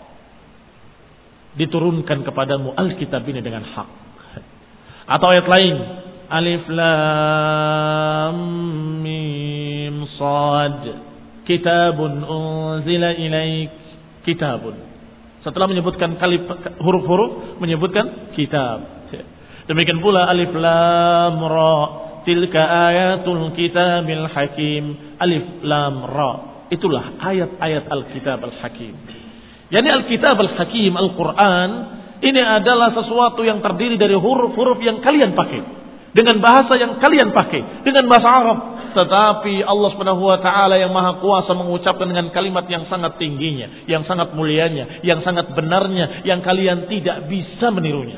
Diturunkan kepadamu Alkitab ini dengan hak. Atau ayat lain, alif lam mim sad. Kitabun unzila ilaik. Kitabun. Setelah menyebutkan kali huruf-huruf, menyebutkan kitab. Demikian pula alif lam ra, tilka ayatul kitabil hakim. Alif lam ra, itulah ayat-ayat Alkitab Al-Hakim. Yani Alkitab Al-Hakim, Al-Quran, ini adalah sesuatu yang terdiri dari huruf-huruf yang kalian pakai, dengan bahasa yang kalian pakai, dengan bahasa Arab. Tetapi Allah Subhanahu wa taala yang Maha Kuasa mengucapkan dengan kalimat yang sangat tingginya, yang sangat mulianya, yang sangat benarnya, yang kalian tidak bisa menirunya.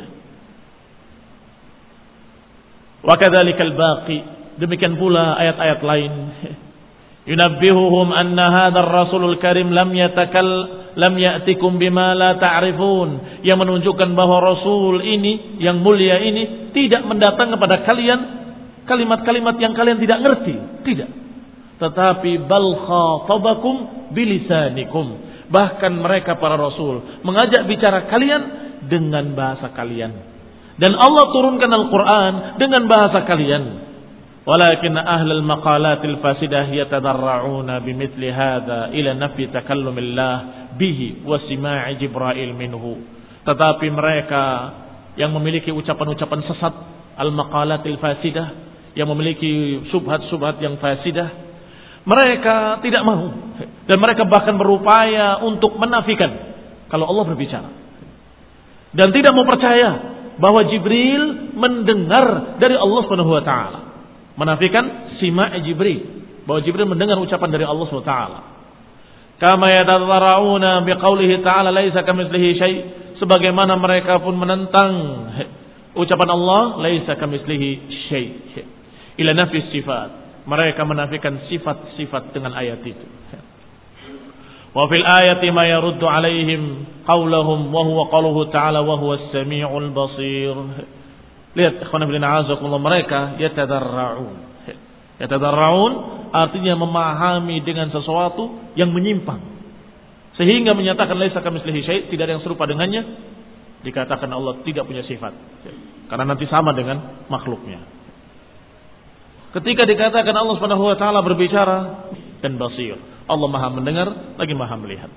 Wa kadzalikal baqi, demikian pula ayat-ayat lain. Yunabbihuhum anna hadzal rasulul karim lam yatakal lam ya'tikum bima la ta'rifun, yang menunjukkan bahwa rasul ini yang mulia ini tidak mendatang kepada kalian kalimat-kalimat yang kalian tidak ngerti, tidak. Tetapi bal khatabakum bilisanikum, bahkan mereka para rasul mengajak bicara kalian dengan bahasa kalian, dan Allah turunkan Al-Quran dengan bahasa kalian. Walakin ahlul maqalatil fasidah yatadarra'una bimithli hadza ila nafi takallumillah bihi wa sima'i Jibril minhu. Tetapi mereka yang memiliki ucapan-ucapan sesat, al-maqalatil fasidah, yang memiliki subhat-subhat yang fasidah, mereka tidak mau dan mereka bahkan berupaya untuk menafikan kalau Allah berbicara. Dan tidak mau percaya bahwa Jibril mendengar dari Allah Subhanahu wa taala. Menafikan sima' Jibril, bahwa Jibril mendengar ucapan dari Allah Subhanahu wa taala. Kama yatadarrauna biqaulihi ta'ala laisa kamitslihi syai', sebagaimana mereka pun menentang ucapan Allah laisa kamitslihi syai'. Ila nafi sifat. Mereka menafikan sifat-sifat dengan ayat itu. Wa fil ayati ma yaruddu alaihim qauluhum wa huwa qauluhu ta'ala wa huwa as-sami'ul basir. Lihat ikhwan fillah azakumullah, mereka yatadarraun. Yatadarraun artinya memahami dengan sesuatu yang menyimpang sehingga menyatakan laisa kamitslihi syai', tidak ada yang serupa dengannya. Dikatakan Allah tidak punya sifat karena nanti sama dengan makhluknya. Ketika dikatakan Allah Subhanahu wa taala berbicara dan basir, Allah Maha mendengar lagi Maha melihat.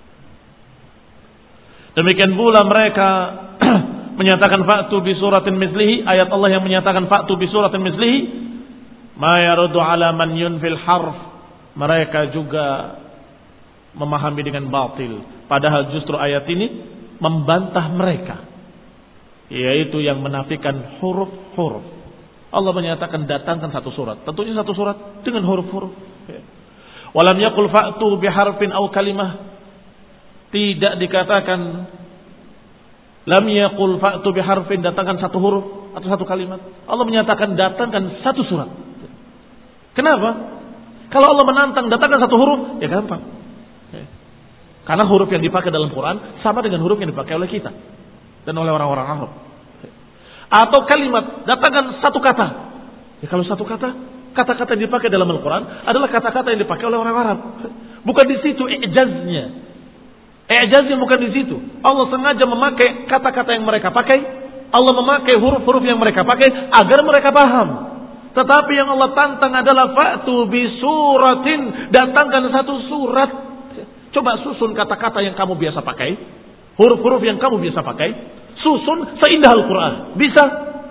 Demikian pula mereka menyatakan fa'tu bi suratin mislihi, ayat Allah yang menyatakan fa'tu bi suratin mislihi, ma yaruddu ala man yunfil harf. Mereka juga memahami dengan batil, padahal justru ayat ini membantah mereka, yaitu yang menafikan huruf-huruf. Allah menyatakan datangkan satu surat, tentunya satu surat dengan huruf-huruf. Walam yaqul fa'tu biharfin aw kalimah, tidak dikatakan lam yaqul fa'tu biharfin, datangkan satu huruf atau satu kalimat. Allah menyatakan datangkan satu surat. Kenapa? Kalau Allah menantang datangkan satu huruf, ya gampang. Karena huruf yang dipakai dalam Quran sama dengan huruf yang dipakai oleh kita dan oleh orang-orang Arab. Atau kalimat, datangkan satu kata. Ya kalau satu kata, kata-kata yang dipakai dalam Al-Quran adalah kata-kata yang dipakai oleh orang Arab. Bukan di situ i'jaznya. I'jaznya bukan di situ. Allah sengaja memakai kata-kata yang mereka pakai. Allah memakai huruf-huruf yang mereka pakai agar mereka paham. Tetapi yang Allah tantang adalah fa'tu bi suratin, datangkan satu surat. Coba susun kata-kata yang kamu biasa pakai, huruf-huruf yang kamu biasa pakai, susun seindah Al-Quran. Bisa?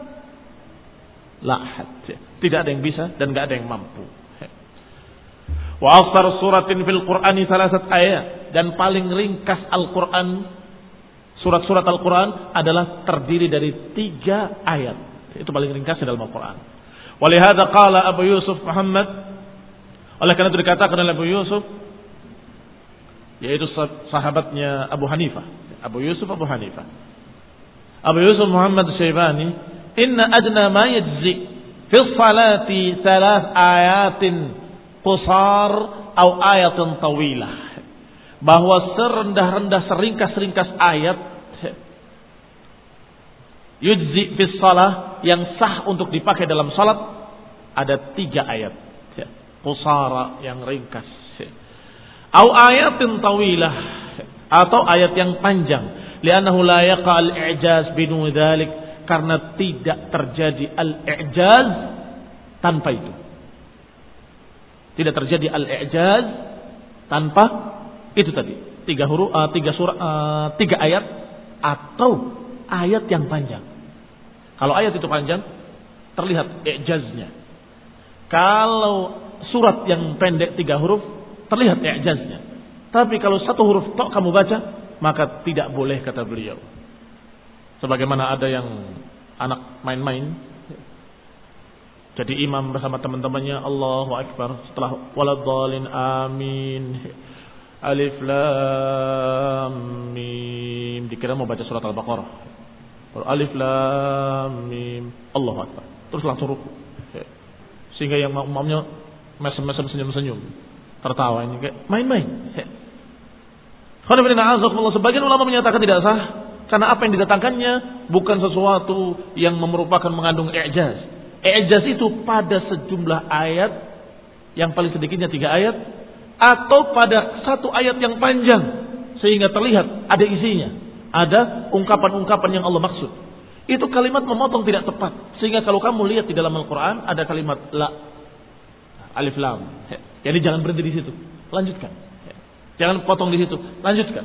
La, tidak ada yang bisa dan tidak ada yang mampu. Wa aqsar suratin fil Qur'ani salasat ayat, dan paling ringkas Al-Quran, surat-surat Al-Quran adalah terdiri dari tiga ayat. Itu paling ringkas dalam Al-Quran. Walihada qala Abu Yusuf Muhammad, oleh karena itu dikatakan oleh Abu Yusuf, yaitu sahabatnya Abu Hanifah, Abu Yusuf Abu Hanifah, Abu Yusuf Muhammad Syaibani, inna adna ma yajzi fi salati thalath ayatin qusar atau ayatin tawilah, bahwa serendah-rendah seringkas-ringkas ayat yujzi fi salah, yang sah untuk dipakai dalam salat, ada tiga ayat qusara yang ringkas, atau ayatin tawilah, atau ayat yang panjang. Li'annahu la yaqa al-i'jaz bidun dzalik, karena tidak terjadi al-i'jaz tanpa itu. Tidak terjadi al-i'jaz tanpa itu tadi. Tiga huruf, uh, tiga surah, uh, tiga ayat atau ayat yang panjang. Kalau ayat itu panjang, terlihat i'jaznya. Kalau surat yang pendek tiga huruf, terlihat i'jaznya. Tapi kalau satu huruf tok kamu baca, maka tidak boleh, kata beliau. Sebagaimana ada yang anak main-main, jadi imam bersama teman-temannya, Allahu Akbar, setelah waladhdallin amin, alif lam mim, dikira mau baca surat Al-Baqarah. Alif lam mim, Allahu Akbar, terus langsung ruku. Sehingga yang makmumnya mesem-mesem senyum-senyum, tertawa, ini kayak main-main. Sebagian ulama menyatakan tidak sah, karena apa yang didatangkannya bukan sesuatu yang merupakan mengandung i'jaz. I'jaz itu pada sejumlah ayat, yang paling sedikitnya tiga ayat, atau pada satu ayat yang panjang sehingga terlihat ada isinya, ada ungkapan-ungkapan yang Allah maksud. Itu kalimat memotong tidak tepat, sehingga kalau kamu lihat di dalam Al-Quran ada kalimat la, alif lam, jadi jangan berhenti di situ, lanjutkan. Jangan potong di situ, lanjutkan.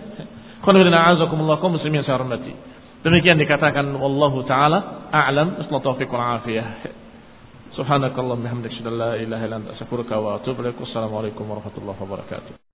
Demikian dikatakan wallahu taala a'lam, wassallallahu taufiq wal afiyah. Subhanakallahumma bihamdika asyhadu an la ilaha illa anta astaghfiruka wa atubu ilaik. Wassalamualaikum warahmatullahi wabarakatuh.